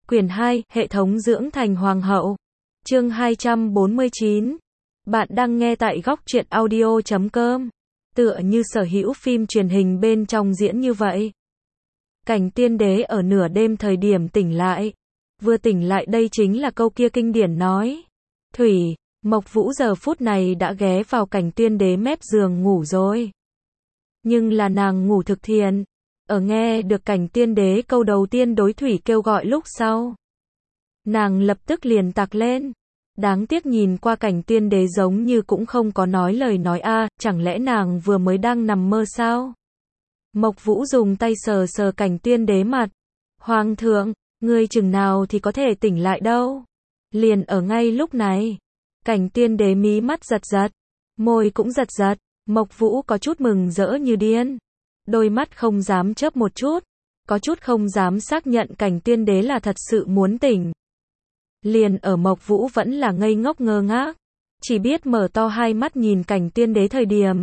Quyển 2, Hệ thống dưỡng thành hoàng hậu. Chương 249. Bạn đang nghe tại góc truyện audio.com. Tựa như sở hữu phim truyền hình bên trong diễn như vậy. Cảnh tiên đế ở nửa đêm thời điểm tỉnh lại. Vừa tỉnh lại đây chính là câu kia kinh điển nói. Thủy, Mộc Vũ giờ phút này đã ghé vào cảnh tiên đế mép giường ngủ rồi. Nhưng là nàng ngủ thực thiện. Ở nghe được cảnh tiên đế câu đầu tiên đối Thủy kêu gọi lúc sau. Nàng lập tức liền tạc lên. Đáng tiếc nhìn qua cảnh tiên đế giống như cũng không có nói lời nói chẳng lẽ nàng vừa mới đang nằm mơ sao? Mộc Vũ dùng tay sờ sờ cảnh tiên đế mặt. Hoàng thượng, ngươi chừng nào thì có thể tỉnh lại đâu? Liền ở ngay lúc này. Cảnh tiên đế mí mắt giật giật. Môi cũng giật giật. Mộc Vũ có chút mừng rỡ như điên. Đôi mắt không dám chớp một chút. Có chút không dám xác nhận cảnh tiên đế là thật sự muốn tỉnh. Liền ở Mộc Vũ vẫn là ngây ngốc ngơ ngác. Chỉ biết mở to hai mắt nhìn cảnh tiên đế thời điểm.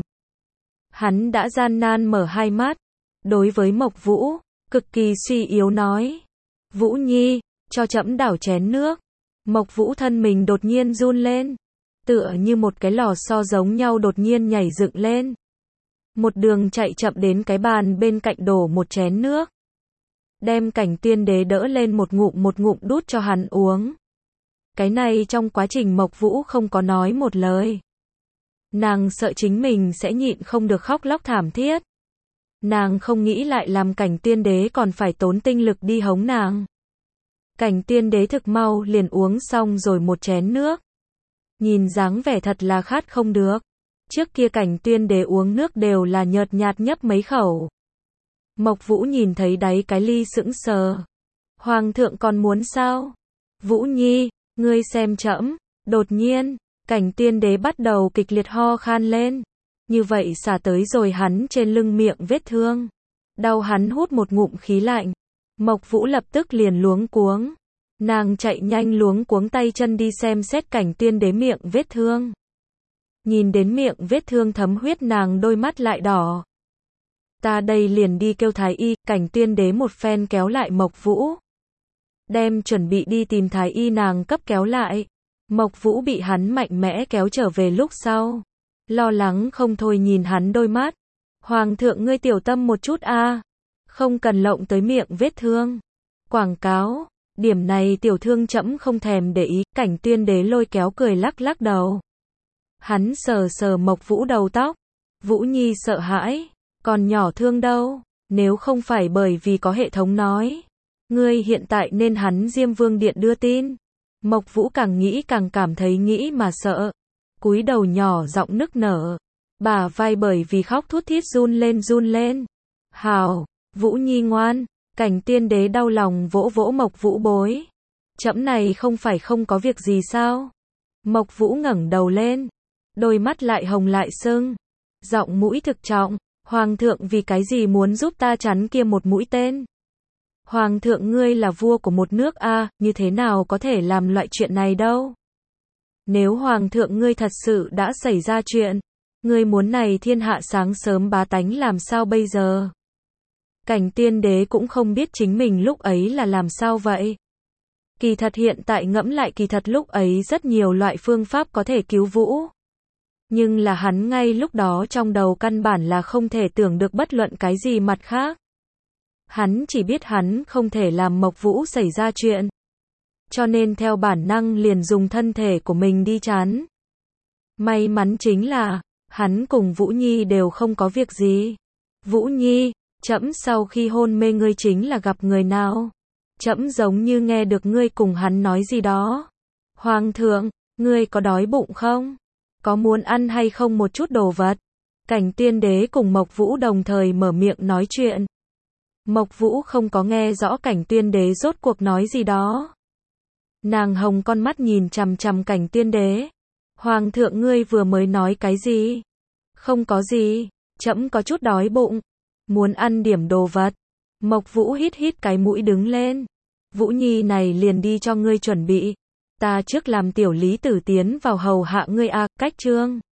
Hắn đã gian nan mở hai mắt. Đối với Mộc Vũ, cực kỳ suy yếu nói. Vũ Nhi, cho trẫm đảo chén nước. Mộc Vũ thân mình đột nhiên run lên. Tựa như một cái lò xo giống nhau đột nhiên nhảy dựng lên. Một đường chạy chậm đến cái bàn bên cạnh đổ một chén nước. Đem cảnh tiên đế đỡ lên một ngụm đút cho hắn uống. Cái này trong quá trình Mộc Vũ không có nói một lời. Nàng sợ chính mình sẽ nhịn không được khóc lóc thảm thiết. Nàng không nghĩ lại làm cảnh tiên đế còn phải tốn tinh lực đi hống nàng. Cảnh tiên đế thực mau liền uống xong rồi một chén nước. Nhìn dáng vẻ thật là khát không được. Trước kia cảnh tiên đế uống nước đều là nhợt nhạt nhấp mấy khẩu. Mộc Vũ nhìn thấy đáy cái ly sững sờ. Hoàng thượng còn muốn sao? Vũ Nhi, ngươi xem trẫm. Đột nhiên, cảnh tiên đế bắt đầu kịch liệt ho khan lên. Như vậy xả tới rồi hắn trên lưng miệng vết thương. Đau hắn hút một ngụm khí lạnh. Mộc Vũ lập tức liền luống cuống. Nàng chạy nhanh luống cuống tay chân đi xem xét cảnh tiên đế miệng vết thương. Nhìn đến miệng vết thương thấm huyết nàng đôi mắt lại đỏ. Ta đây liền đi kêu thái y, cảnh tiên đế một phen kéo lại Mộc Vũ. Đem chuẩn bị đi tìm thái y nàng cấp kéo lại. Mộc Vũ bị hắn mạnh mẽ kéo trở về lúc sau. Lo lắng không thôi nhìn hắn đôi mắt. Hoàng thượng ngươi tiểu tâm một chút không cần lộng tới miệng vết thương. Quảng cáo, điểm này tiểu thương trẫm không thèm để ý, cảnh tiên đế lôi kéo cười lắc lắc đầu. Hắn sờ sờ Mộc Vũ đầu tóc. Vũ Nhi sợ hãi, còn nhỏ thương đâu, nếu không phải bởi vì có hệ thống nói. Ngươi hiện tại nên hắn Diêm Vương Điện đưa tin. Mộc Vũ càng nghĩ càng cảm thấy nghĩ mà sợ. Cúi đầu nhỏ giọng nức nở. Bả vai bởi vì khóc thút thít run lên. Hảo, Vũ Nhi ngoan. Cảnh tiên đế đau lòng vỗ vỗ Mộc Vũ bối. Trẫm này không phải không có việc gì sao? Mộc Vũ ngẩng đầu lên. Đôi mắt lại hồng lại sưng. Giọng mũi thực trọng. Hoàng thượng vì cái gì muốn giúp ta chắn kia một mũi tên? Hoàng thượng ngươi là vua của một nước như thế nào có thể làm loại chuyện này đâu? Nếu hoàng thượng ngươi thật sự đã xảy ra chuyện, ngươi muốn này thiên hạ sáng sớm bá tánh làm sao bây giờ? Cảnh tiên đế cũng không biết chính mình lúc ấy là làm sao vậy. Kỳ thật hiện tại ngẫm lại kỳ thật lúc ấy rất nhiều loại phương pháp có thể cứu Vũ. Nhưng là hắn ngay lúc đó trong đầu căn bản là không thể tưởng được bất luận cái gì mặt khác. Hắn chỉ biết hắn không thể làm Mộc Vũ xảy ra chuyện. Cho nên theo bản năng liền dùng thân thể của mình đi chắn. May mắn chính là, hắn cùng Vũ Nhi đều không có việc gì. Vũ Nhi, trẫm sau khi hôn mê ngươi chính là gặp người nào? Trẫm giống như nghe được ngươi cùng hắn nói gì đó. Hoàng thượng, ngươi có đói bụng không? Có muốn ăn hay không một chút đồ vật? Cảnh tiên đế cùng Mộc Vũ đồng thời mở miệng nói chuyện. Mộc Vũ không có nghe rõ cảnh tiên đế rốt cuộc nói gì đó. Nàng hồng con mắt nhìn chằm chằm cảnh tiên đế. Hoàng thượng ngươi vừa mới nói cái gì? Không có gì, trẫm có chút đói bụng. Muốn ăn điểm đồ vật. Mộc Vũ hít cái mũi đứng lên. Vũ Nhi này liền đi cho ngươi chuẩn bị. Ta trước làm tiểu lý tử tiến vào hầu hạ ngươi cách chương.